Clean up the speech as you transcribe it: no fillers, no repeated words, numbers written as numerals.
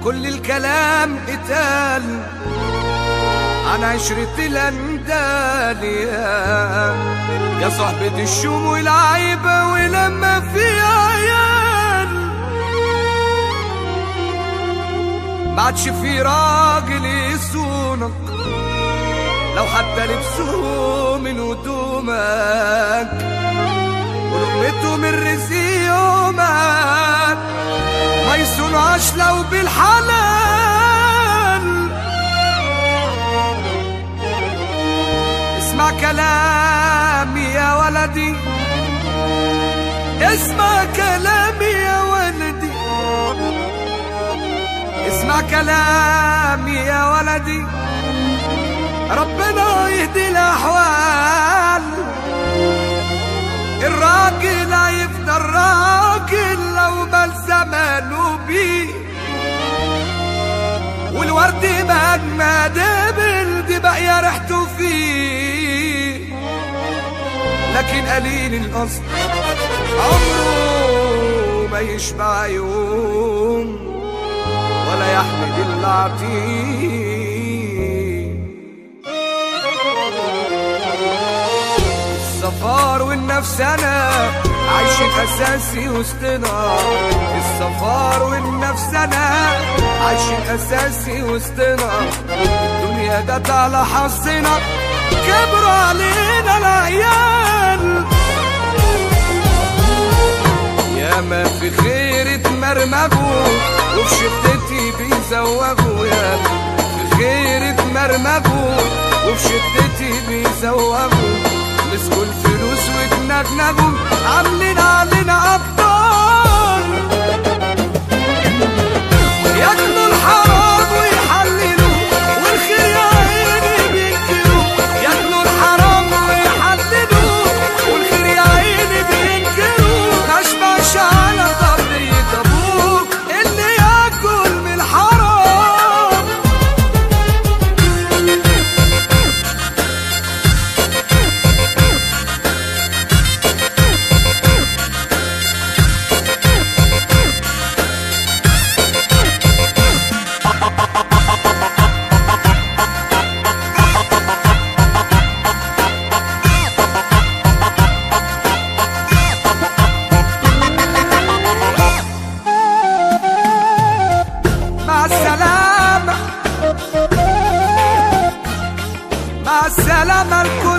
كل الكلام اتقال عن عشرة الأندال يا صحبة الشوم والعيبة ولما في عيال ما عادش في راجل يصونك لو حتى لبسوه من هدومك ولقمته من رزق يومك ما يصونعش لو بالحلال. اسمع كلامي يا ولدي، اسمع كلامي يا ولدي، اسمع كلامي يا ولدي، ربنا يهدي الأحوال. الراجل هيفضل راجل لو بل زمانه بيه، والورد مهما دبل دي باقية ريحته فيه، لكن قليل الأصل عمره ما يشبع يوم ولا يحمد العطيه. الصفار والنفسنا عايشين أساسي وسطنا، الصفار والنفسنا عايشين أساسي وسطنا، الدنيا جت على حظنا كبروا علينا العيال. ياما في خير اتمرمجوا وفي شدتي بيزوجوا، ياما في خير اتمرمجوا وفي شدتي بيزوجوا، مسكوا الفلوس واتنجنجوا عاملين علينا أبطال. ياكلوا الحرام ويحللوا والخير يا عيني بينكروا، ياكلوا الحرام ويحللوا والخير يا عيني بينكروا، مشبعش على طبيعة أبوك اللي ياكل من الحرام. مع السلامة الكل